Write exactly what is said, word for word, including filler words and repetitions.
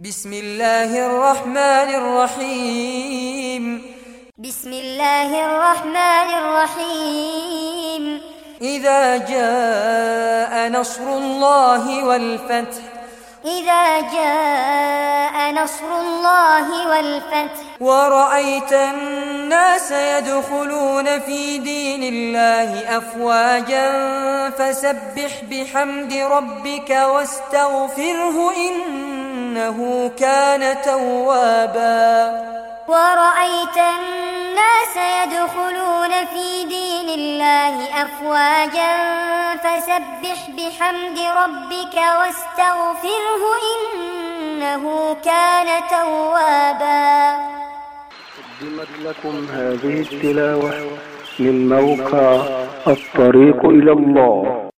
بسم الله الرحمن الرحيم بسم الله الرحمن الرحيم إذا جاء نصر الله والفتح إذا جاء نصر الله والفتح ورأيت الناس يدخلون في دين الله أفواجا فسبح بحمد ربك واستغفره إنه كان توابا ورأيت الناس يدخلون في دين الله أفواجا فسبح بحمد ربك واستغفره إنه كان توابا. قدمت لكم هذه التلاوة من موقع الطريق إلى الله.